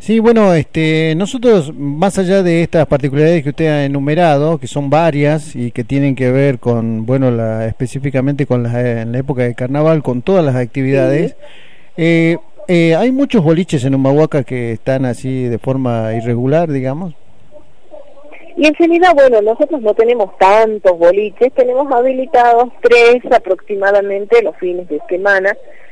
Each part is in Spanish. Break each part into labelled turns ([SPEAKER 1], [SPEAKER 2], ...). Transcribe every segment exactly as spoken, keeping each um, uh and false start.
[SPEAKER 1] Sí, bueno, este, nosotros, más allá de estas particularidades que usted ha enumerado, que son varias y que tienen que ver con, bueno, la, específicamente con la, en la época de carnaval, con todas las actividades,
[SPEAKER 2] Sí.
[SPEAKER 1] eh, eh, hay muchos boliches en Humahuaca que están así de forma irregular, digamos.
[SPEAKER 2] Y en realidad, bueno, nosotros no tenemos tantos boliches, tenemos habilitados tres aproximadamente los fines de semana,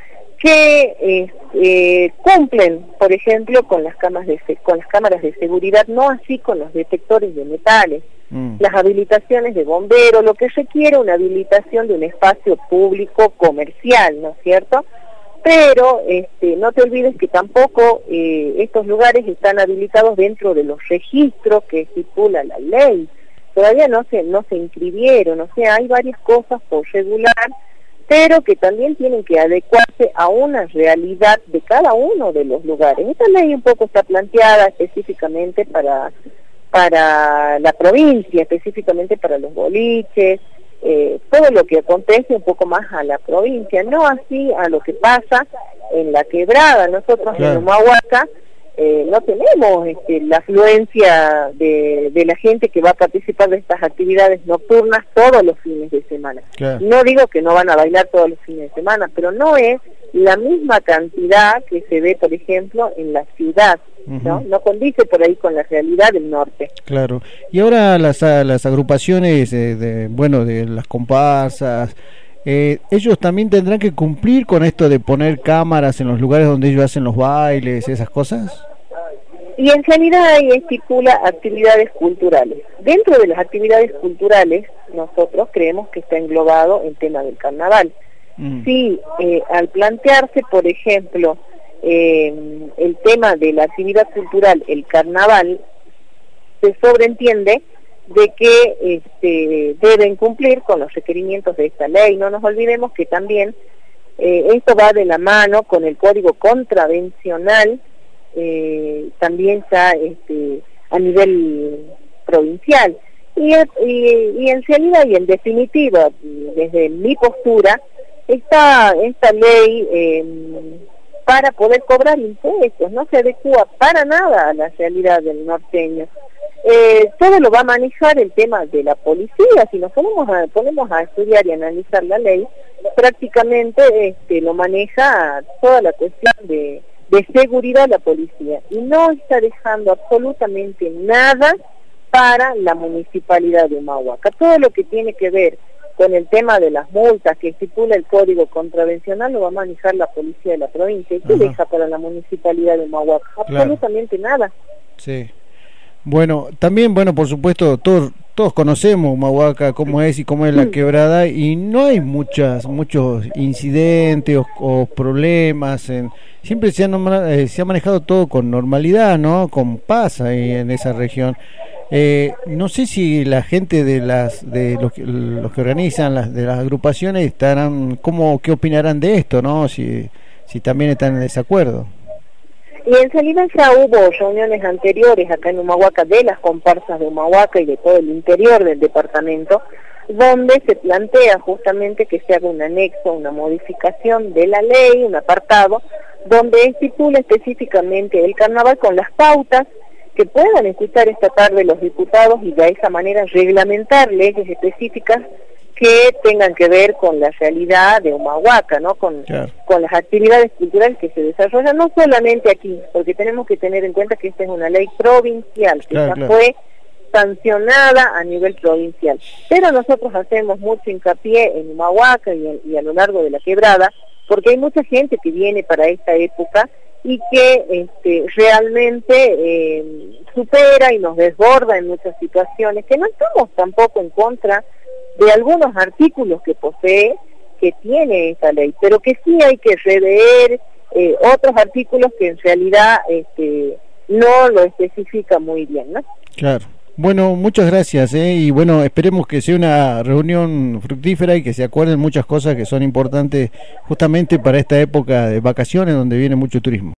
[SPEAKER 2] que eh, eh, cumplen, por ejemplo, con las, cámaras de, con las cámaras de seguridad, no así con los detectores de metales, mm. las habilitaciones de bombero, lo que requiere una habilitación de un espacio público comercial, ¿no es cierto? Pero este, no te olvides que tampoco eh, estos lugares están habilitados dentro de los registros que estipula la ley. Todavía no se, no se inscribieron, o sea, hay varias cosas por regular, pero que también tienen que adecuarse a una realidad de cada uno de los lugares. Esta ley un poco está planteada específicamente para, para la provincia, específicamente para los boliches, Eh, todo lo que acontece un poco más a la provincia, no así a lo que pasa en la quebrada. Nosotros claro. en Humahuaca eh, no tenemos este, la afluencia de, de la gente que va a participar de estas actividades nocturnas todos los fines de semana. Claro. No digo que no van a bailar todos los fines de semana, pero no es la misma cantidad que se ve, por ejemplo, en la ciudad. ¿No? No condice por ahí con la realidad del norte.
[SPEAKER 1] Claro. Y ahora las, las agrupaciones, eh, de, bueno, de las comparsas, eh, ellos también tendrán que cumplir con esto de poner cámaras en los lugares donde ellos hacen los bailes, esas cosas.
[SPEAKER 2] Y en realidad ahí estipula actividades culturales. Dentro de las actividades culturales, nosotros creemos que está englobado el tema del carnaval. Mm. Sí, eh, al plantearse, por ejemplo, Eh, el tema de la actividad cultural, el carnaval, se sobreentiende de que este, deben cumplir con los requerimientos de esta ley. No nos olvidemos que también eh, esto va de la mano con el código contravencional, eh, también ya este, a nivel provincial. Y, y, y en realidad y en definitiva, desde mi postura, esta, esta ley eh, para poder cobrar impuestos, no se adecua para nada a la realidad del norteño. Eh, todo lo va a manejar el tema de la policía. Si nos ponemos a, ponemos a estudiar y analizar la ley, prácticamente este, lo maneja toda la cuestión de, de seguridad la policía, y no está dejando absolutamente nada para la municipalidad de Humahuaca. Todo lo que tiene que ver con el tema de las multas que estipula el código contravencional lo va a manejar la policía de la provincia. ¿Y qué deja para la municipalidad de Humahuaca? Absolutamente claro. nada.
[SPEAKER 1] Sí. Bueno, también, bueno, por supuesto, todos todos conocemos Humahuaca, cómo es y cómo es la quebrada, y no hay muchas muchos incidentes o, o problemas. En, siempre se ha, eh, se ha manejado todo con normalidad, ¿no? Con paz ahí en esa región. Eh, no sé si la gente de las de los, los que organizan las de las agrupaciones estarán, cómo, qué opinarán de esto, ¿no? Si si también están en desacuerdo.
[SPEAKER 2] Y en realidad ya hubo reuniones anteriores acá en Humahuaca de las comparsas de Humahuaca y de todo el interior del departamento, donde se plantea justamente que se haga un anexo, una modificación de la ley, un apartado, donde estipula específicamente el carnaval con las pautas que puedan escuchar esta tarde los diputados, y de esa manera reglamentar leyes específicas que tengan que ver con la realidad de Humahuaca, ¿no? Con, claro. con las actividades culturales que se desarrollan, no solamente aquí, porque tenemos que tener en cuenta que esta es una ley provincial, que claro, ya claro. fue sancionada a nivel provincial. Pero nosotros hacemos mucho hincapié en Humahuaca y, en, y a lo largo de la quebrada, porque hay mucha gente que viene para esta época y que este, realmente eh, supera y nos desborda en muchas situaciones, que no estamos tampoco en contra de algunos artículos que posee, que tiene esta ley, pero que sí hay que rever eh, otros artículos que en realidad este, no lo especifica muy bien, ¿no?
[SPEAKER 1] Claro. Bueno, muchas gracias, ¿eh? Y bueno, esperemos que sea una reunión fructífera y que se acuerden muchas cosas que son importantes justamente para esta época de vacaciones donde viene mucho turismo.